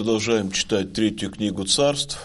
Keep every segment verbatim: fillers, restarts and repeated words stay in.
Продолжаем читать третью книгу Царств.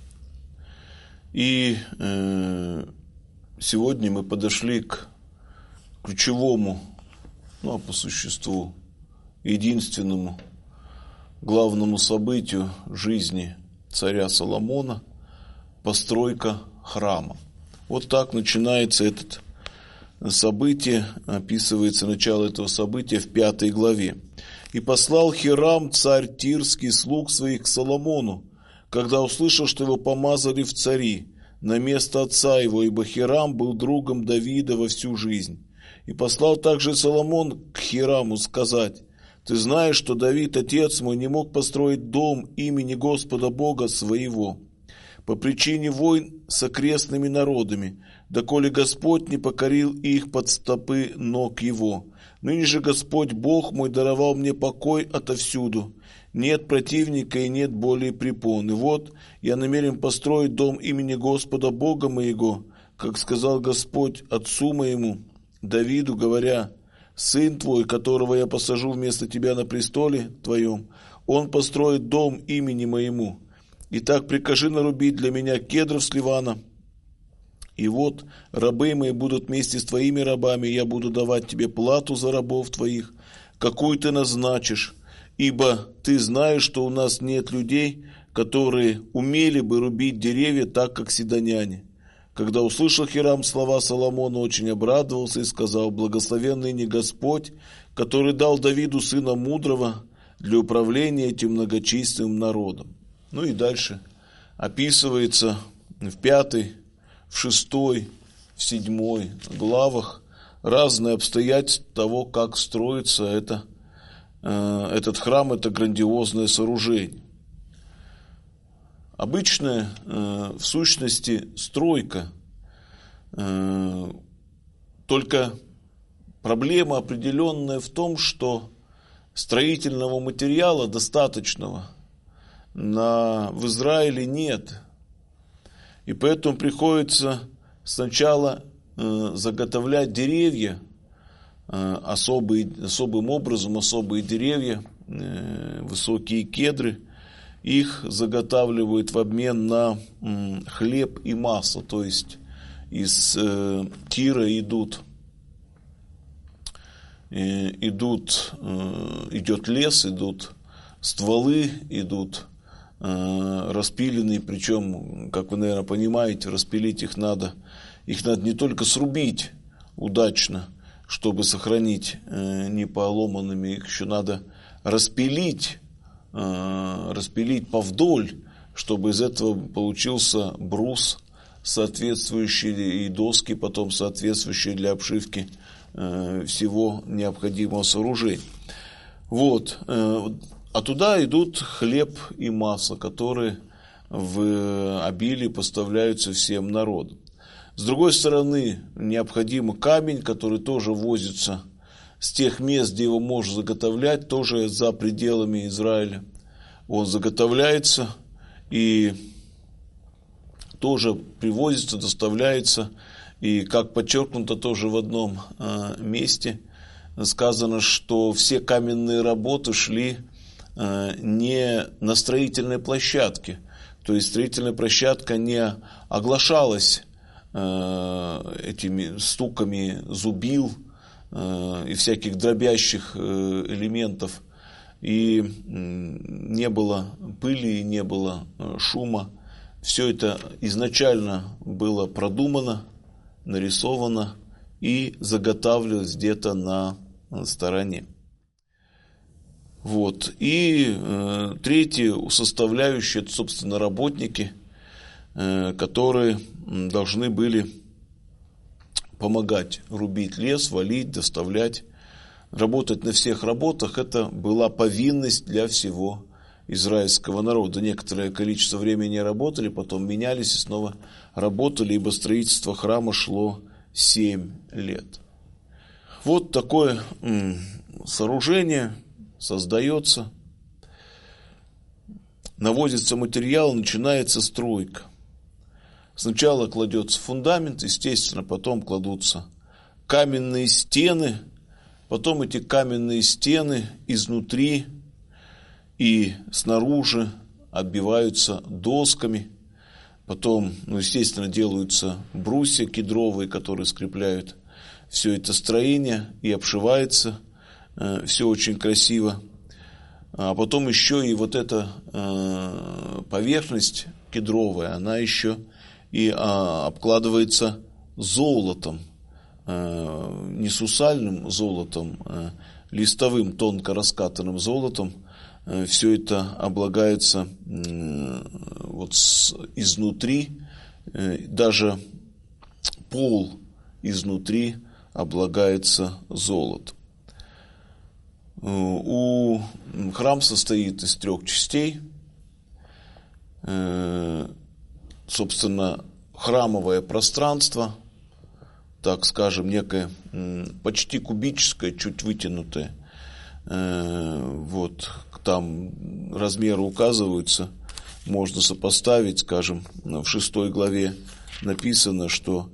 И э, сегодня мы подошли к ключевому, ну а по существу, единственному, главному событию жизни царя Соломона – постройка храма. Вот так начинается это событие, описывается начало этого события в пятой главе. «И послал Хирам, царь Тирский, слуг своих к Соломону, когда услышал, что его помазали в цари на место отца его, ибо Хирам был другом Давида во всю жизнь. И послал также Соломон к Хираму сказать: ты знаешь, что Давид, отец мой, не мог построить дом имени Господа Бога своего по причине войн с окрестными народами, доколе Господь не покорил их под стопы ног его. Ныне же Господь Бог мой даровал мне покой отовсюду. Нет противника и нет более препон. И вот я намерен построить дом имени Господа Бога моего, как сказал Господь отцу моему Давиду, говоря: сын твой, которого я посажу вместо тебя на престоле твоем, он построит дом имени моему. Итак, прикажи нарубить для меня кедров с Ливана. И вот рабы мои будут вместе с твоими рабами, и я буду давать тебе плату за рабов твоих, какую ты назначишь, ибо ты знаешь, что у нас нет людей, которые умели бы рубить деревья так, как сидоняне». Когда услышал Хирам слова Соломона, очень обрадовался и сказал: благословен ныне Господь, который дал Давиду сына мудрого для управления этим многочисленным народом. Ну и дальше описывается в пятой, в шестой, в седьмой главах разные обстоятельства того, как строится это, э, этот храм, это грандиозное сооружение. Обычная, э, в сущности, стройка, э, только проблема определенная в том, что строительного материала достаточного на, в Израиле нет. И поэтому приходится сначала э, заготовлять деревья, э, особый, особым образом особые деревья, э, высокие кедры. Их заготавливают в обмен на м, хлеб и масло, то есть из э, Тира идут, э, идут э, идет лес, идут стволы, идут э, распиленные, причем, как вы, наверное, понимаете, распилить их надо, их надо не только срубить удачно, чтобы сохранить э, неполоманными, их еще надо распилить, распилить повдоль, чтобы из этого получился брус, соответствующий, и доски потом соответствующие для обшивки всего необходимого сооружения. Вот. А туда идут хлеб и масло, которые в обилии поставляются всем народам. С другой стороны, необходим камень, который тоже возится с тех мест, где его можно заготовлять, тоже за пределами Израиля. Он заготовляется и тоже привозится, доставляется. И, как подчеркнуто тоже в одном э, месте, сказано, что все каменные работы шли э, не на строительной площадке. То есть строительная площадка не оглашалась э, этими стуками зубил и всяких дробящих элементов, и не было пыли, не было шума. Все это изначально было продумано, нарисовано и заготавливалось где-то на стороне. Вот. И э, третья составляющая, это, собственно, работники, э, которые должны были помогать рубить лес, валить, доставлять, работать на всех работах. Это была повинность для всего израильского народа. Некоторое количество времени работали, потом менялись и снова работали, ибо строительство храма шло семь лет. Вот такое м, сооружение создается, наводится материал, начинается стройка. Сначала кладется фундамент, естественно, потом кладутся каменные стены, потом эти каменные стены изнутри и снаружи оббиваются досками. Потом, ну, естественно, делаются брусья кедровые, которые скрепляют все это строение, и обшивается э, все очень красиво. А потом еще и вот эта э, поверхность кедровая, она еще и а, обкладывается золотом, э, не сусальным золотом, а листовым тонко раскатанным золотом. Э, все это облагается э, вот с, изнутри, э, даже пол изнутри облагается золотом. У храм состоит из трех частей. Собственно, храмовое пространство, так скажем, некое почти кубическое, чуть вытянутое. Вот там размеры указываются, можно сопоставить, скажем, в шестой главе написано, что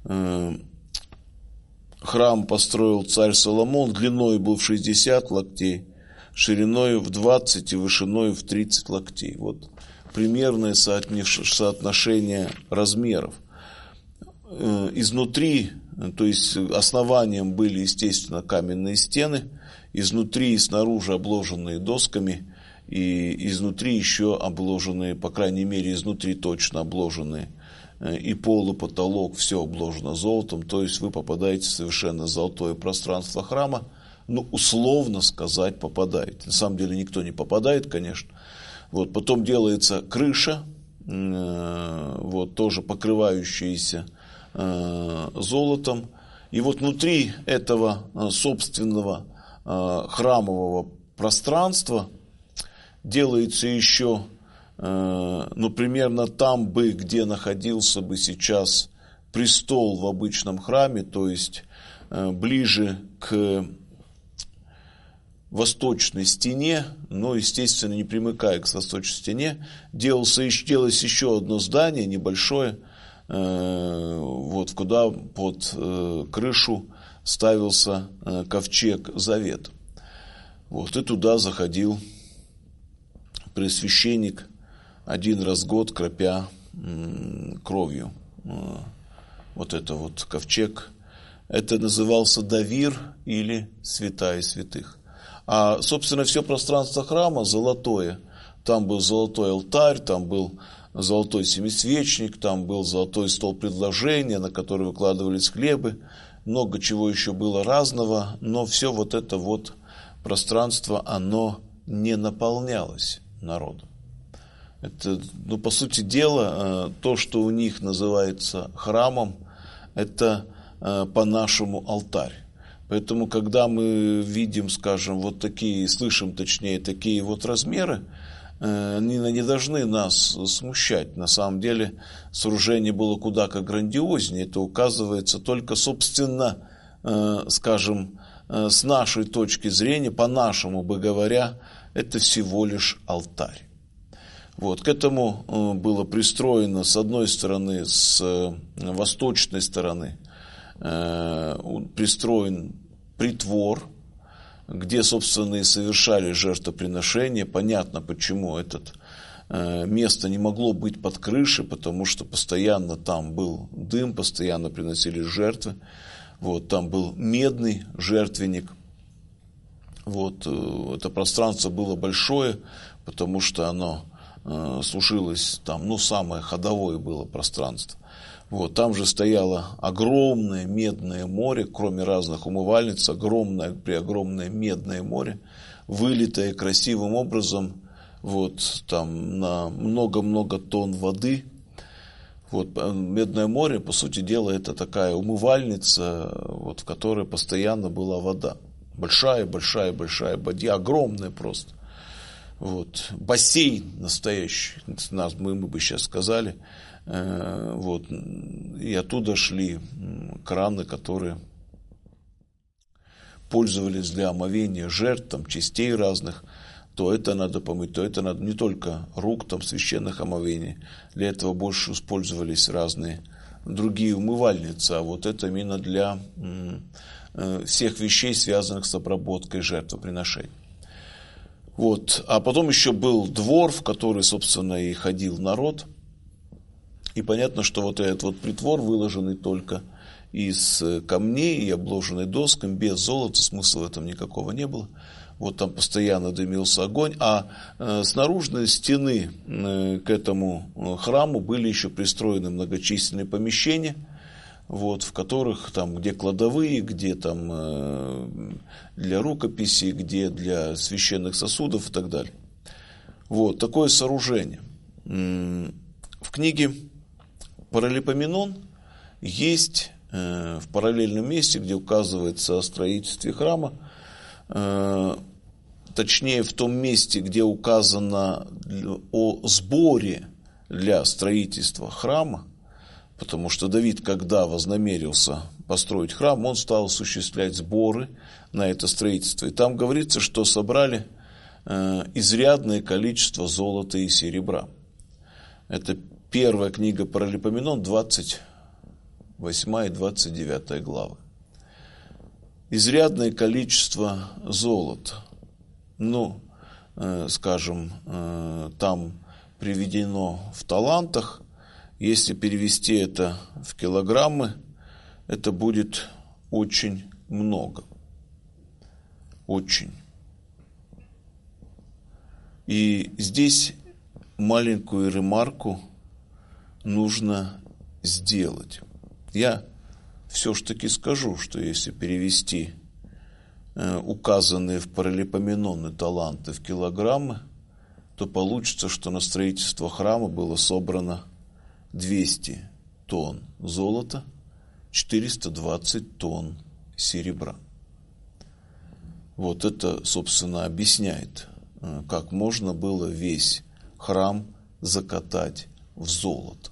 храм построил царь Соломон, длиной был в шестьдесят локтей, шириной в двадцать и вышиной в тридцать локтей. Вот примерное соотношение размеров. Изнутри, то есть основанием были, естественно, каменные стены, изнутри и снаружи обложенные досками, и изнутри еще обложенные, по крайней мере, изнутри точно обложенные, и пол, и потолок, все обложено золотом, то есть вы попадаете в совершенно золотое пространство храма, ну, условно сказать, попадаете. На самом деле никто не попадает, конечно. Вот, потом делается крыша, вот, тоже покрывающаяся золотом, и вот внутри этого собственного храмового пространства делается еще, ну, примерно там бы, где находился бы сейчас престол в обычном храме, то есть ближе к восточной стене, но, естественно, не примыкая к восточной стене, делалось, делалось еще одно здание небольшое, вот, куда под крышу ставился ковчег завета. Вот, и туда заходил пресвященник один раз в год, кропя кровью вот это вот ковчег. Это назывался Давир или Святая Святых. А, собственно, все пространство храма золотое. Там был золотой алтарь, там был золотой семисвечник, там был золотой стол предложения, на который выкладывались хлебы. Много чего еще было разного, но все вот это вот пространство, оно не наполнялось народом. Это, ну, по сути дела, то, что у них называется храмом, это по-нашему алтарь. Поэтому, когда мы видим, скажем, вот такие, слышим, точнее, такие вот размеры, они не должны нас смущать. На самом деле, сооружение было куда как грандиознее. Это указывается только, собственно, скажем, с нашей точки зрения, по-нашему бы говоря, это всего лишь алтарь. Вот, к этому было пристроено, с одной стороны, с восточной стороны, пристроен притвор, где, собственно, и совершали жертвоприношения. Понятно, почему это место не могло быть под крышей, потому что постоянно там был дым, постоянно приносили жертвы. Вот, там был медный жертвенник. Вот, это пространство было большое, потому что оно э, служилось там, ну, самое ходовое было пространство. Вот, там же стояло огромное медное море, кроме разных умывальниц, огромное, преогромное медное море, вылитое красивым образом, вот, там на много-много тонн воды. Вот, Медное море, по сути дела, это такая умывальница, вот, в которой постоянно была вода. Большая, большая, большая вода, огромная просто. Вот, бассейн настоящий, нас, мы, мы бы сейчас сказали. Э, вот, и оттуда шли краны, которые пользовались для омовения жертв, там, частей разных. То это надо помыть, то это надо, не только рук, там, священных омовений. Для этого больше использовались разные другие умывальницы, а вот это именно для м, э, всех вещей, связанных с обработкой жертвоприношений. Вот. А потом еще был двор, в который, собственно, и ходил народ. И понятно, что вот этот вот притвор, выложенный только из камней и обложенный досками, без золота, смысла в этом никакого не было. Вот там постоянно дымился огонь, а э, с наружной стены э, к этому храму были еще пристроены многочисленные помещения, вот, в которых там, где кладовые, где там э, для рукописей, где для священных сосудов и так далее. Вот такое сооружение. В книге Паралипоменон есть э, в параллельном месте, где указывается о строительстве храма, э, точнее в том месте, где указано о сборе для строительства храма, потому что Давид, когда вознамерился построить храм, он стал осуществлять сборы на это строительство. И там говорится, что собрали э, изрядное количество золота и серебра. Это первая книга Паралипоменон, двадцать восьмая и двадцать девятая главы. Изрядное количество золота. Ну, э, скажем, э, там приведено в талантах. Если перевести это в килограммы, это будет очень много. Очень. И здесь маленькую ремарку нужно сделать. Я все-таки скажу, что если перевести э, указанные в Паралипоменоне таланты в килограммы, то получится, что на строительство храма было собрано двести тонн золота, четыреста двадцать тонн серебра. Вот это, собственно, объясняет, э, как можно было весь храм закатать в золото.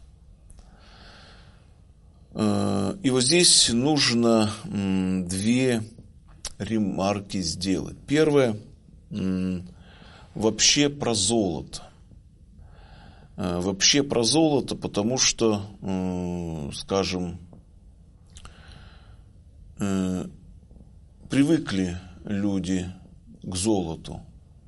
И вот здесь нужно две ремарки сделать. Первое, вообще про золото. Вообще про золото, потому что, скажем, привыкли люди к золоту.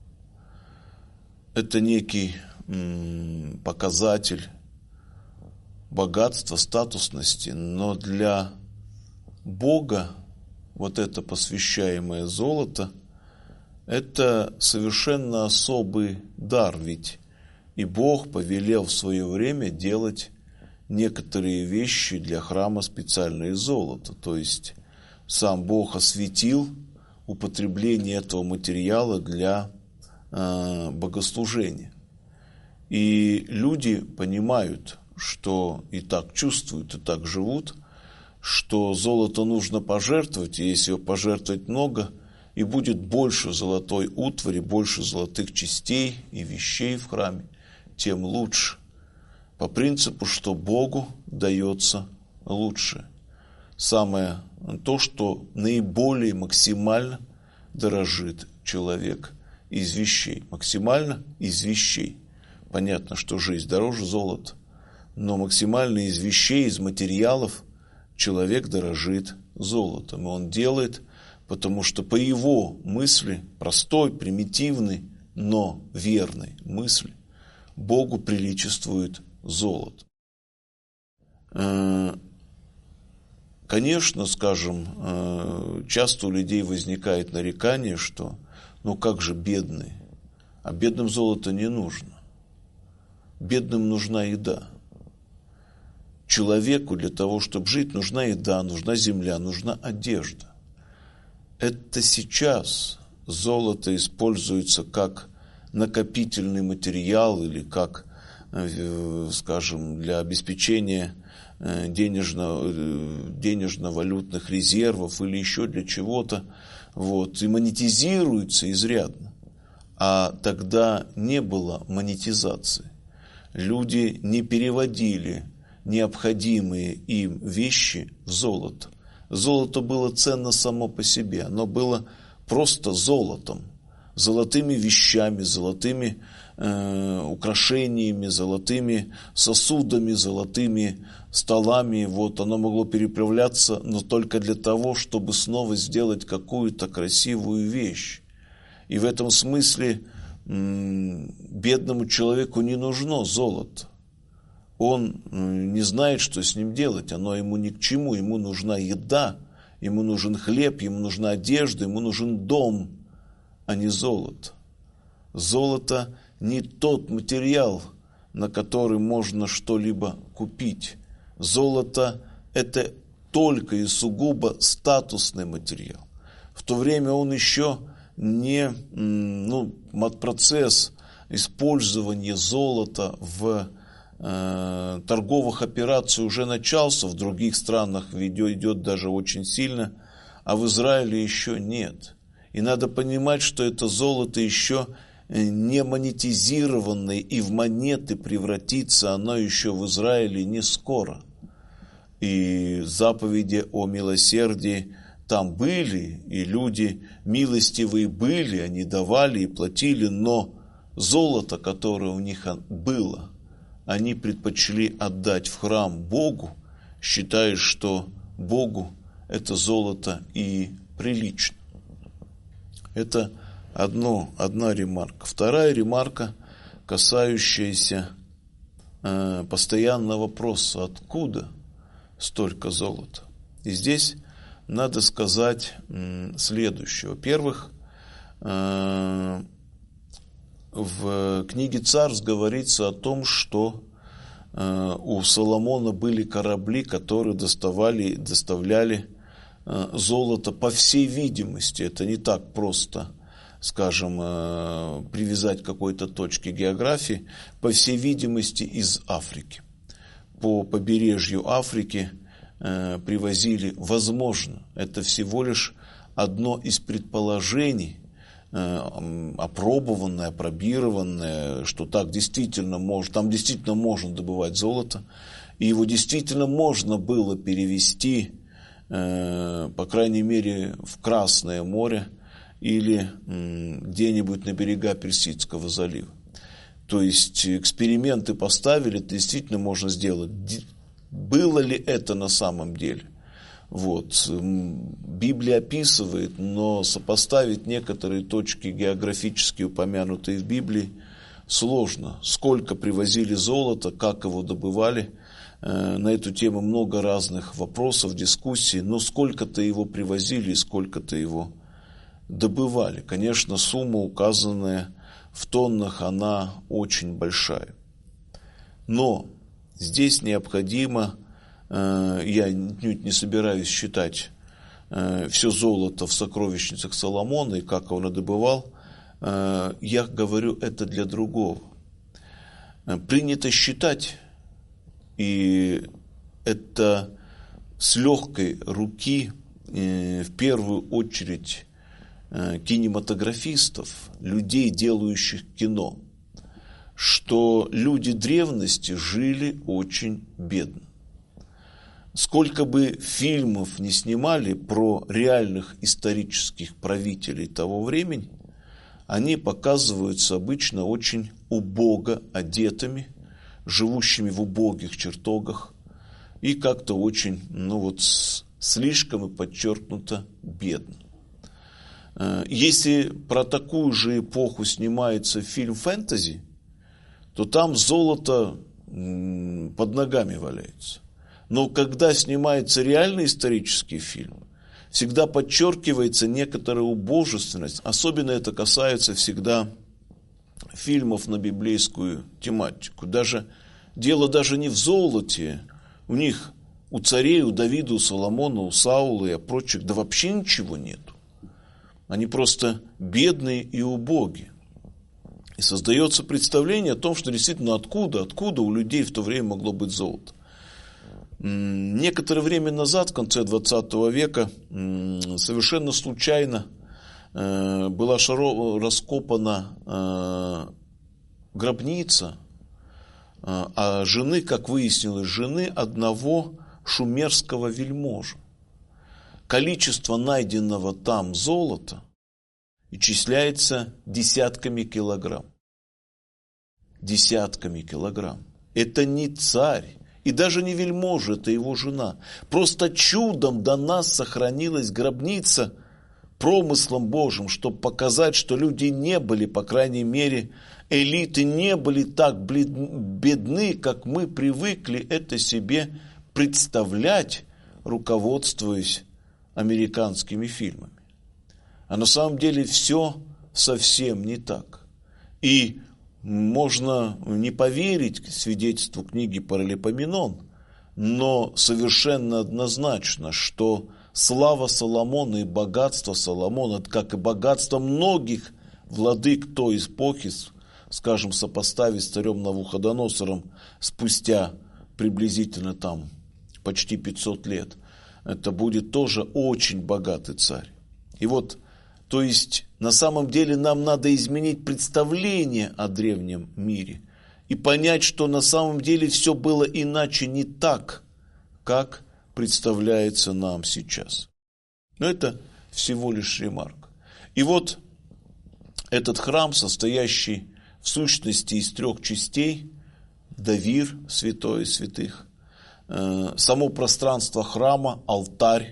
Это некий показатель богатства, статусности, но для Бога вот это посвящаемое золото – это совершенно особый дар, ведь и Бог повелел в свое время делать некоторые вещи для храма специально из золота, то есть сам Бог осветил употребление этого материала для э, богослужения. И люди понимают, что и так чувствуют, и так живут, что золото нужно пожертвовать, и если его пожертвовать много, и будет больше золотой утвари, больше золотых частей и вещей в храме, тем лучше. По принципу, что Богу дается лучше. Самое то, что наиболее максимально дорожит человек из вещей. Максимально из вещей. Понятно, что жизнь дороже золота. Но максимально из вещей, из материалов человек дорожит золотом. И он делает, потому что по его мысли, простой, примитивной, но верной мысли, Богу приличествует золото. Конечно, скажем, часто у людей возникает нарекание, что ну как же бедные, а бедным золото не нужно. Бедным нужна еда. Человеку для того, чтобы жить, нужна еда, нужна земля, нужна одежда. Это сейчас золото используется как накопительный материал или как, скажем, для обеспечения денежно, денежно-валютных резервов или еще для чего-то, вот, и монетизируется изрядно. А тогда не было монетизации. Люди не переводили необходимые им вещи в золото. Золото было ценно само по себе, оно было просто золотом, золотыми вещами, золотыми э, украшениями, золотыми сосудами, золотыми столами. Вот оно могло переправляться, но только для того, чтобы снова сделать какую-то красивую вещь. И в этом смысле бедному человеку не нужно золото. Он не знает, что с ним делать, оно ему ни к чему, ему нужна еда, ему нужен хлеб, ему нужна одежда, ему нужен дом, а не золото. Золото не тот материал, на который можно что-либо купить. Золото – это только и сугубо статусный материал. В то время он еще не, ну, процесс использования золота в э, торговых операциях уже начался, в других странах видео идет даже очень сильно, а в Израиле еще нет. И надо понимать, что это золото еще не монетизированное, и в монеты превратится оно еще в Израиле не скоро. И заповеди о милосердии там были, и люди милостивые были, они давали и платили, но золото, которое у них было, они предпочли отдать в храм Богу, считая, что Богу это золото и прилично. Это одно, одна ремарка. Вторая ремарка, касающаяся э, постоянного вопроса, откуда столько золота. И здесь надо сказать м, следующее. Во-первых, э, в книге Царств говорится о том, что э, у Соломона были корабли, которые доставали, доставляли э, золото, по всей видимости. Это не так просто, скажем, э, привязать к какой-то точке географии, по всей видимости, из Африки. По побережью Африки э, привозили, возможно, это всего лишь одно из предположений, э, опробованное, опробированное, что так действительно может, там действительно можно добывать золото, и его действительно можно было перевезти, э, по крайней мере, в Красное море или э, где-нибудь на берега Персидского залива. То есть эксперименты поставили, это действительно можно сделать. Было ли это на самом деле? Вот. Библия описывает, но сопоставить некоторые точки географически упомянутые в Библии сложно. Сколько привозили золота, как его добывали, на эту тему много разных вопросов, дискуссий, но сколько-то его привозили и сколько-то его добывали. Конечно, сумма, указанная в тоннах, она очень большая. Но здесь необходимо, э, я отнюдь не собираюсь считать э, все золото в сокровищницах Соломона и как он добывал, э, я говорю это для другого. Э, принято считать, и это с легкой руки, э, в первую очередь, кинематографистов, людей, делающих кино, что люди древности жили очень бедно. Сколько бы фильмов не снимали про реальных исторических правителей того времени, они показываются обычно очень убого одетыми, живущими в убогих чертогах и как-то очень, ну вот, слишком и подчеркнуто бедно. Если про такую же эпоху снимается фильм фэнтези, то там золото под ногами валяется. Но когда снимается реальный исторический фильм, всегда подчеркивается некоторая убожественность. Особенно это касается всегда фильмов на библейскую тематику. Даже, дело даже не в золоте. У них, у царей, у Давида, у Соломона, у Саула и прочих, да вообще ничего нету. Они просто бедные и убогие. И создается представление о том, что действительно откуда, откуда у людей в то время могло быть золото. Некоторое время назад, в конце двадцатого века, совершенно случайно была раскопана гробница а жены, как выяснилось, жены одного шумерского вельможи. Количество найденного там золота исчисляется десятками килограмм. Десятками килограмм. Это не царь и даже не вельможа, это его жена. Просто чудом до нас сохранилась гробница промыслом Божьим, чтобы показать, что люди не были, по крайней мере, элиты не были так бедны, как мы привыкли это себе представлять, руководствуясь американскими фильмами. А на самом деле все совсем не так. И можно не поверить свидетельству книги Паралипоменон, но совершенно однозначно, что слава Соломона и богатство Соломона, как и богатство многих владык той эпохи, скажем, сопоставить с царем Навуходоносором спустя приблизительно там почти пятьсот лет, это будет тоже очень богатый царь. И вот, то есть, на самом деле нам надо изменить представление о древнем мире и понять, что на самом деле все было иначе, не так, как представляется нам сейчас. Но это всего лишь ремарка. И вот этот храм, состоящий в сущности из трех частей, Давир, святое святых, э, само пространство храма, алтарь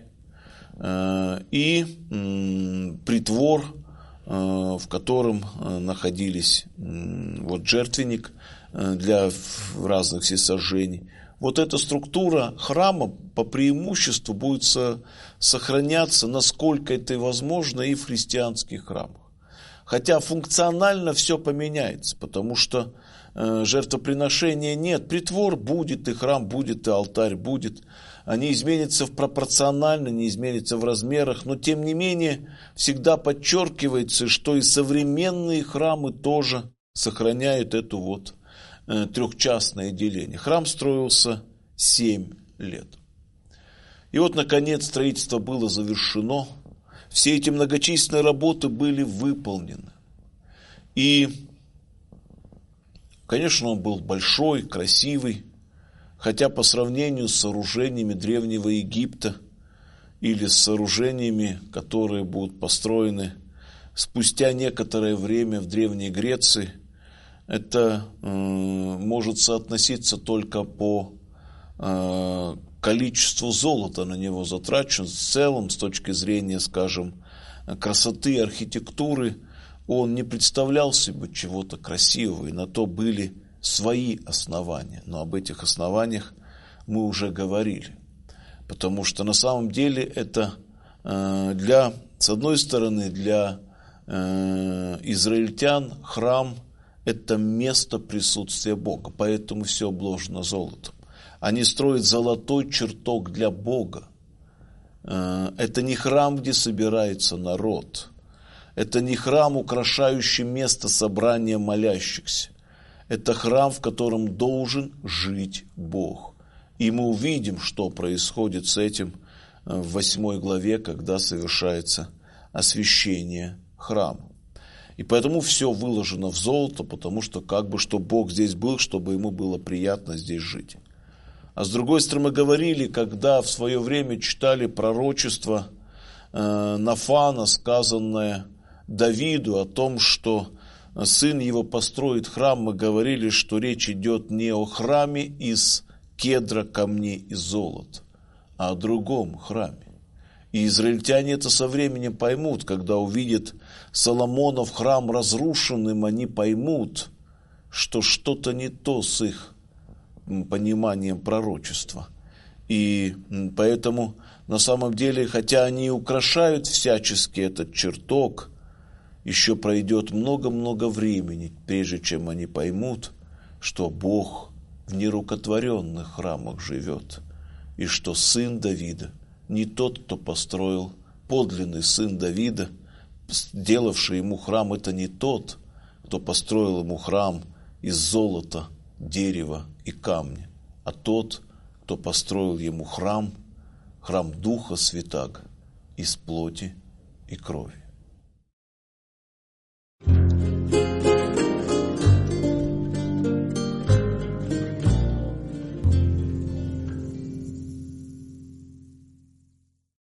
э, и э, притвор, э, в котором э, находились э, вот жертвенник э, для разных всесожжений. Вот эта структура храма по преимуществу будет со, сохраняться, насколько это возможно, и в христианских храмах. Хотя функционально все поменяется, потому что э, жертвоприношения нет. Притвор будет, и храм будет, и алтарь будет. Они изменятся пропорционально, не изменятся в размерах, но тем не менее всегда подчеркивается, что и современные храмы тоже сохраняют это вот э, трехчастное деление. Храм строился семь лет. И вот, наконец, строительство было завершено. Все эти многочисленные работы были выполнены. И, конечно, он был большой, красивый, хотя по сравнению с сооружениями Древнего Египта или с сооружениями, которые будут построены спустя некоторое время в Древней Греции, это э, может соотноситься только по э, количеству золота на него затрачено. В целом, с точки зрения, скажем, красоты архитектуры, он не представлял себе чего-то красивого, и на то были свои основания. Но об этих основаниях мы уже говорили. Потому что на самом деле это для, с одной стороны, для израильтян храм – это место присутствия Бога, поэтому все обложено золотом. Они строят золотой чертог для Бога. Это не храм, где собирается народ. Это не храм, украшающий место собрания молящихся. Это храм, в котором должен жить Бог. И мы увидим, что происходит с этим в восьмой главе, когда совершается освящение храма. И поэтому все выложено в золото, потому что как бы, чтобы Бог здесь был, чтобы ему было приятно здесь жить. А с другой стороны, мы говорили, когда в свое время читали пророчество э, Нафана, сказанное Давиду о том, что сын его построит храм, мы говорили, что речь идет не о храме из кедра, камней и золота, а о другом храме. И израильтяне это со временем поймут, когда увидят Соломонов храм разрушенным, они поймут, что что-то не то с их пониманием пророчества. И поэтому на самом деле, хотя они украшают всячески этот чертог, еще пройдет много-много времени, прежде чем они поймут, что Бог в нерукотворенных храмах живет, и что сын Давида не тот, кто построил, подлинный сын Давида, сделавший ему храм, это не тот, кто построил ему храм из золота, дерева и камня, а тот, кто построил ему храм, храм Духа Святаго из плоти и крови.